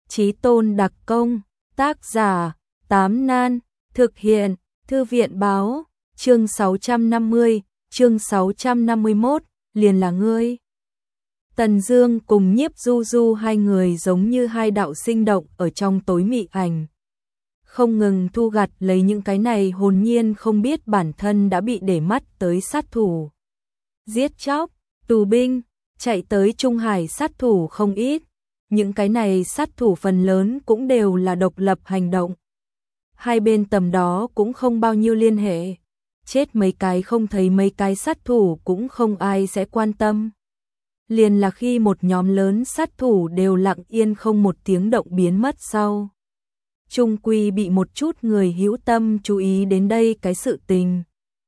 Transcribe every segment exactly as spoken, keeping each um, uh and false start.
Chí tôn đặc công, tác giả, Tám Nan, thực hiện, Thư viện báo, chương sáu trăm năm mươi, chương sáu trăm năm mươi mốt, liền là ngươi. Tần Dương cùng Nhiếp Du Du hai người giống như hai đạo sinh động ở trong tối mị ảnh. Không ngừng thu gặt lấy những cái này hồn nhiên không biết bản thân đã bị để mắt tới sát thủ. Giết chóc, tù binh, chạy tới Trung Hải sát thủ không ít. Những cái này sát thủ phần lớn cũng đều là độc lập hành động. Hai bên tầm đó cũng không bao nhiêu liên hệ. Chết mấy cái không thấy mấy cái sát thủ cũng không ai sẽ quan tâm. Liền là khi một nhóm lớn sát thủ đều lặng yên không một tiếng động biến mất sau. Trung quy bị một chút người hữu tâm chú ý đến đây cái sự tình.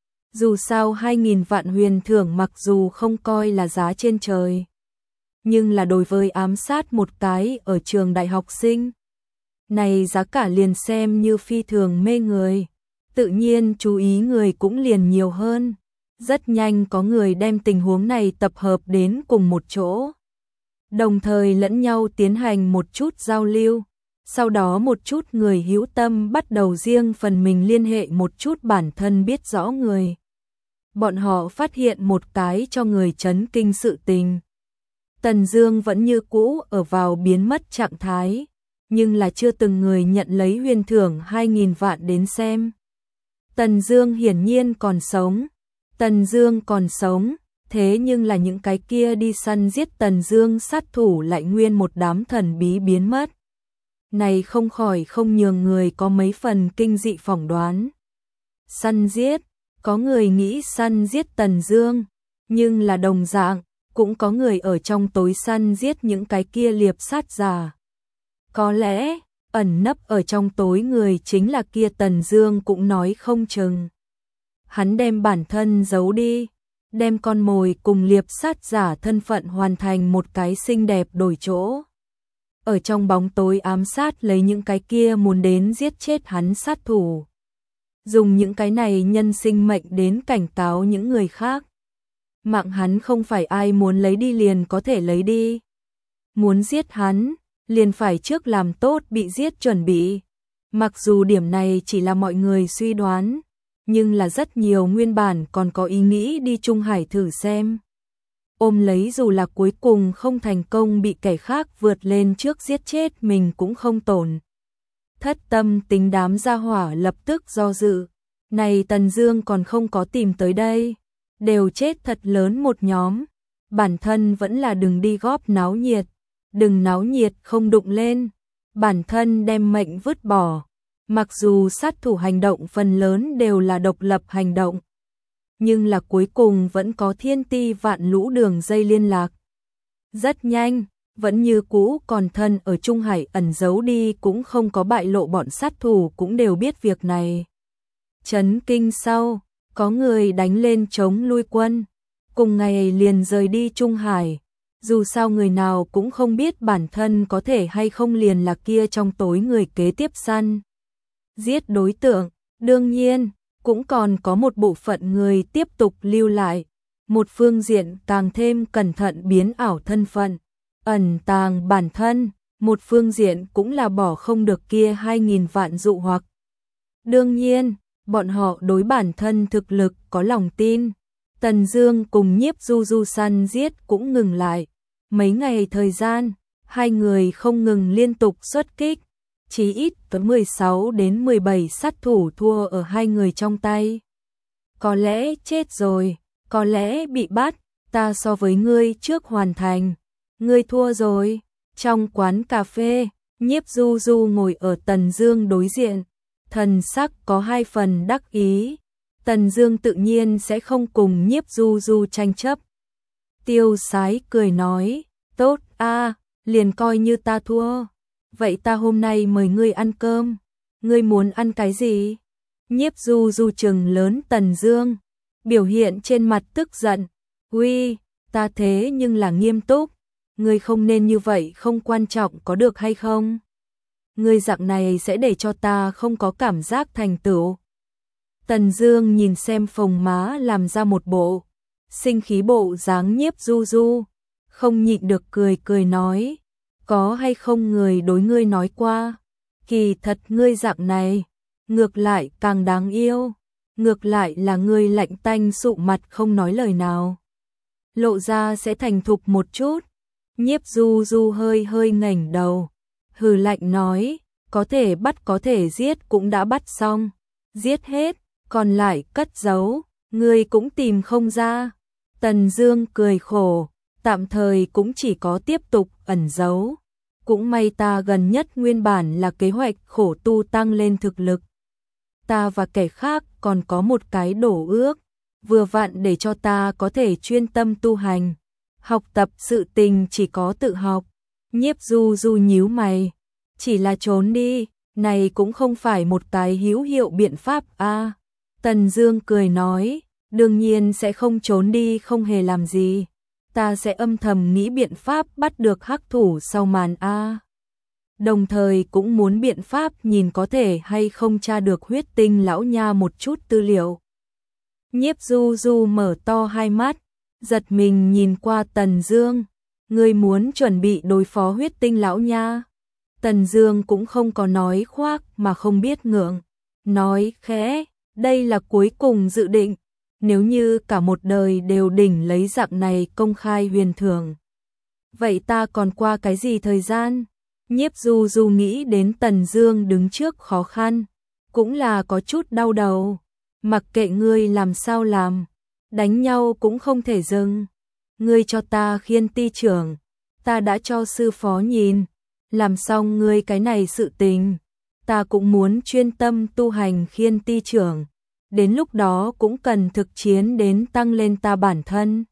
Dù sao hai nghìn vạn huyền thưởng mặc dù không coi là giá trên trời. Nhưng là đối với ám sát một cái ở trường đại học sinh. Này giá cả liền xem như phi thường mê người. Tự nhiên chú ý người cũng liền nhiều hơn. Rất nhanh có người đem tình huống này tập hợp đến cùng một chỗ. Đồng thời lẫn nhau tiến hành một chút giao lưu. Sau đó một chút người hữu tâm bắt đầu riêng phần mình liên hệ một chút bản thân biết rõ người. Bọn họ phát hiện một cái cho người chấn kinh sự tình. Tần Dương vẫn như cũ ở vào biến mất trạng thái, nhưng là chưa từng người nhận lấy huyền thưởng hai nghìn vạn đến xem. Tần Dương hiển nhiên còn sống. Tần Dương còn sống, thế nhưng là những cái kia đi săn giết Tần Dương sát thủ lại nguyên một đám thần bí biến mất. Này không khỏi không nhường người có mấy phần kinh dị phỏng đoán. Săn giết, có người nghĩ săn giết Tần Dương, nhưng là đồng dạng, cũng có người ở trong tối săn giết những cái kia liệp sát giả. Có lẽ, ẩn nấp ở trong tối người chính là kia Tần Dương cũng nói không chừng. Hắn đem bản thân giấu đi, đem con mồi cùng liệp sát giả thân phận hoàn thành một cái xinh đẹp đổi chỗ. Ở trong bóng tối ám sát lấy những cái kia muốn đến giết chết hắn sát thủ. Dùng những cái này nhân sinh mệnh đến cảnh cáo những người khác. Mạng hắn không phải ai muốn lấy đi liền có thể lấy đi. Muốn giết hắn, liền phải trước làm tốt bị giết chuẩn bị. Mặc dù điểm này chỉ là mọi người suy đoán, nhưng là rất nhiều nguyên bản còn có ý nghĩ đi Trung Hải thử xem. Ôm lấy dù là cuối cùng không thành công bị kẻ khác vượt lên trước giết chết mình cũng không tổn. Thất tâm tính đám gia hỏa lập tức do dự. Này Tần Dương còn không có tìm tới đây. Đều chết thật lớn một nhóm. Bản thân vẫn là đừng đi góp náo nhiệt. Đừng náo nhiệt không đụng lên. Bản thân đem mệnh vứt bỏ. Mặc dù sát thủ hành động phần lớn đều là độc lập hành động. Nhưng là cuối cùng vẫn có thiên ti vạn lũ đường dây liên lạc. Rất nhanh, vẫn như cũ còn thân ở Trung Hải ẩn giấu đi cũng không có bại lộ bọn sát thủ cũng đều biết việc này. Chấn kinh sau, có người đánh lên chống lui quân. Cùng ngày liền rời đi Trung Hải. Dù sao người nào cũng không biết bản thân có thể hay không liền là kia trong tối người kế tiếp săn. Giết đối tượng, đương nhiên, cũng còn có một bộ phận người tiếp tục lưu lại. Một phương diện càng thêm cẩn thận biến ảo thân phận, ẩn tàng bản thân, một phương diện cũng là bỏ không được kia hai nghìn vạn dụ hoặc. Đương nhiên, bọn họ đối bản thân thực lực có lòng tin. Tần Dương cùng Nhiếp Du Du săn giết cũng ngừng lại. Mấy ngày thời gian, hai người không ngừng liên tục xuất kích. Chí ít có mười sáu đến mười bảy sát thủ thua ở hai người trong tay. Có lẽ chết rồi, có lẽ bị bắt, ta so với ngươi trước hoàn thành. Ngươi thua rồi. Trong quán cà phê, Nhiếp Du Du ngồi ở Tần Dương đối diện, thần sắc có hai phần đắc ý. Tần Dương tự nhiên sẽ không cùng Nhiếp Du Du tranh chấp. Tiêu Sái cười nói, tốt a, liền coi như ta thua. Vậy ta hôm nay mời ngươi ăn cơm. Ngươi muốn ăn cái gì? Nhiếp Du Du trừng lớn Tần Dương, biểu hiện trên mặt tức giận. Uy, ta thế nhưng là nghiêm túc. Ngươi không nên như vậy không quan trọng có được hay không? Ngươi dạng này sẽ để cho ta không có cảm giác thành tựu. Tần Dương nhìn xem phồng má làm ra một bộ sinh khí bộ dáng Nhiếp Du Du, không nhịn được cười cười nói, có hay không người đối ngươi nói qua, kỳ thật ngươi dạng này, ngược lại càng đáng yêu, ngược lại là ngươi lạnh tanh sụ mặt không nói lời nào. Lộ ra sẽ thành thục một chút. Nhiếp Du Du hơi hơi ngẩng đầu, hừ lạnh nói, có thể bắt có thể giết cũng đã bắt xong, giết hết, còn lại cất giấu, ngươi cũng tìm không ra. Tần Dương cười khổ, tạm thời cũng chỉ có tiếp tục ẩn giấu. Cũng may ta gần nhất nguyên bản là kế hoạch khổ tu tăng lên thực lực. Ta và kẻ khác còn có một cái đổ ước, vừa vặn để cho ta có thể chuyên tâm tu hành. Học tập sự tình chỉ có tự học. Nhiếp Du Du nhíu mày, chỉ là trốn đi, này cũng không phải một cái hữu hiệu biện pháp a. À, Tần Dương cười nói, đương nhiên sẽ không trốn đi không hề làm gì. Ta sẽ âm thầm nghĩ biện pháp bắt được hắc thủ sau màn a. À, đồng thời cũng muốn biện pháp nhìn có thể hay không tra được huyết tinh lão nha một chút tư liệu. Nhiếp Du Du mở to hai mắt, giật mình nhìn qua Tần Dương, ngươi muốn chuẩn bị đối phó huyết tinh lão nha? Tần Dương cũng không có nói khoác mà không biết ngượng, nói khẽ, đây là cuối cùng dự định, nếu như cả một đời đều đỉnh lấy dạng này công khai huyền thưởng. Vậy ta còn qua cái gì thời gian? Nhiếp Du Du nghĩ đến Tần Dương đứng trước khó khăn, cũng là có chút đau đầu, mặc kệ ngươi làm sao làm, đánh nhau cũng không thể dừng. Ngươi cho ta khiên ti trưởng, ta đã cho sư phó nhìn, làm xong ngươi cái này sự tình, ta cũng muốn chuyên tâm tu hành khiên ti trưởng, đến lúc đó cũng cần thực chiến đến tăng lên ta bản thân.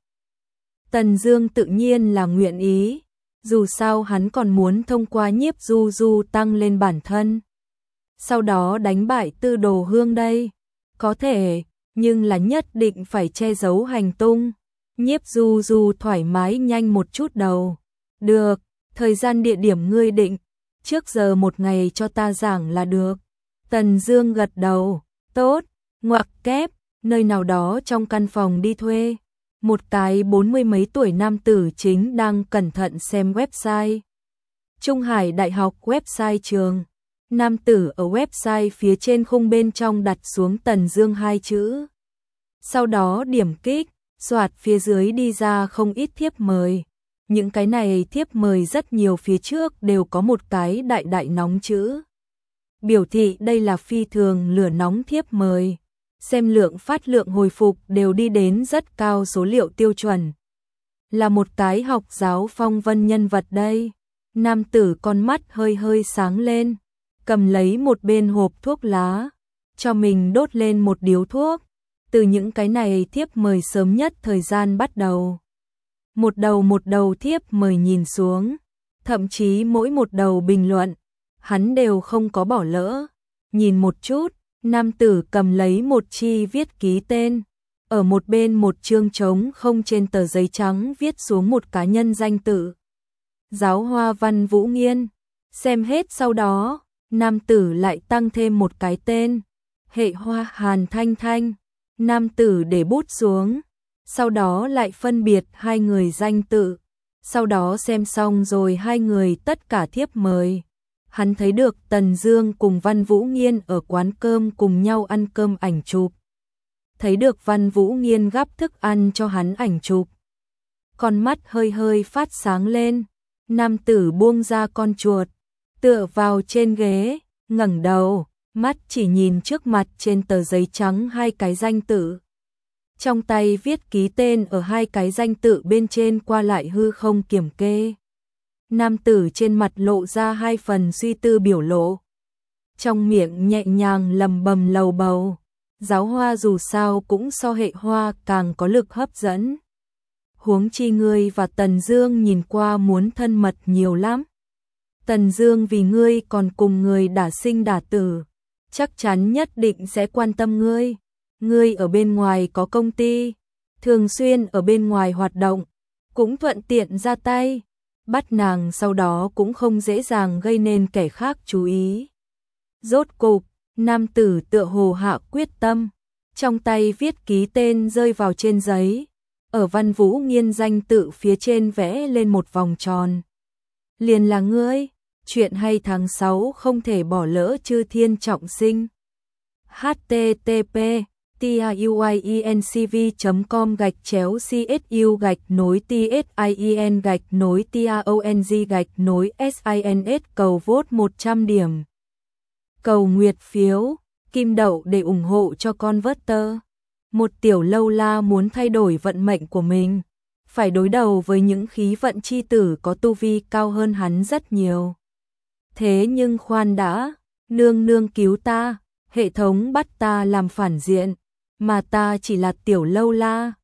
Tần Dương tự nhiên là nguyện ý, dù sao hắn còn muốn thông qua Nhiếp Du Du tăng lên bản thân, sau đó đánh bại Tư Đồ Hương đây. Có thể, nhưng là nhất định phải che giấu hành tung. Nhiếp Du Du thoải mái nhanh một chút đầu. Được, thời gian địa điểm ngươi định, trước giờ một ngày cho ta giảng là được. Tần Dương gật đầu, tốt, ngoặc kép, nơi nào đó trong căn phòng đi thuê. Một cái bốn mươi mấy tuổi nam tử chính đang cẩn thận xem website. Trung Hải Đại học website trường. Nam tử ở website phía trên khung bên trong đặt xuống Tần Dương hai chữ. Sau đó điểm kích, xoạt phía dưới đi ra không ít thiếp mời. Những cái này thiếp mời rất nhiều, phía trước đều có một cái đại đại nóng chữ, biểu thị đây là phi thường lửa nóng thiếp mời. Xem lượng phát lượng hồi phục đều đi đến rất cao số liệu tiêu chuẩn. Là một cái học giáo phong vân nhân vật đây. Nam tử con mắt hơi hơi sáng lên, cầm lấy một bên hộp thuốc lá, cho mình đốt lên một điếu thuốc. Từ những cái này thiếp mời sớm nhất thời gian bắt đầu, một đầu một đầu thiếp mời nhìn xuống, thậm chí mỗi một đầu bình luận, hắn đều không có bỏ lỡ. Nhìn một chút, nam tử cầm lấy một chi viết ký tên, ở một bên một chương trống không trên tờ giấy trắng viết xuống một cá nhân danh tự. Giáo hoa Văn Vũ Nghiên. Xem hết sau đó, nam tử lại tăng thêm một cái tên, Hệ Hoa Hàn Thanh Thanh. Nam tử để bút xuống, sau đó lại phân biệt hai người danh tự. Sau đó xem xong rồi hai người tất cả thiếp mời, hắn thấy được Tần Dương cùng Văn Vũ Nghiên ở quán cơm cùng nhau ăn cơm ảnh chụp. Thấy được Văn Vũ Nghiên gắp thức ăn cho hắn ảnh chụp. Con mắt hơi hơi phát sáng lên, nam tử buông ra con chuột, tựa vào trên ghế, ngẩng đầu, mắt chỉ nhìn trước mặt trên tờ giấy trắng hai cái danh tự. Trong tay viết ký tên ở hai cái danh tự bên trên qua lại hư không kiểm kê. Nam tử trên mặt lộ ra hai phần suy tư biểu lộ. Trong miệng nhẹ nhàng lầm bầm lầu bầu. Giáo hoa dù sao cũng so Hệ Hoa càng có lực hấp dẫn. Huống chi ngươi và Tần Dương nhìn qua muốn thân mật nhiều lắm. Tần Dương vì ngươi còn cùng người đả sinh đả tử, chắc chắn nhất định sẽ quan tâm ngươi. Ngươi ở bên ngoài có công ty, thường xuyên ở bên ngoài hoạt động, cũng thuận tiện ra tay, bắt nàng sau đó cũng không dễ dàng gây nên kẻ khác chú ý. Rốt cục, nam tử tựa hồ hạ quyết tâm, trong tay viết ký tên rơi vào trên giấy, ở Văn Vũ Nghiên danh tự phía trên vẽ lên một vòng tròn. liền là ngươi. Chuyện hay tháng sáu không thể bỏ lỡ chư thiên trọng sinh. H T T P tiuiencv chấm com gạch chéo csu gạch nối tsin gạch nối tong gạch nối sins cầu vote một trăm điểm. Cầu nguyệt phiếu, kim đậu để ủng hộ cho con Vớt-tơ. Một tiểu lâu la muốn thay đổi vận mệnh của mình, phải đối đầu với những khí vận chi tử có tu vi cao hơn hắn rất nhiều. Thế nhưng khoan đã, nương nương cứu ta, hệ thống bắt ta làm phản diện, mà ta chỉ là tiểu lâu la,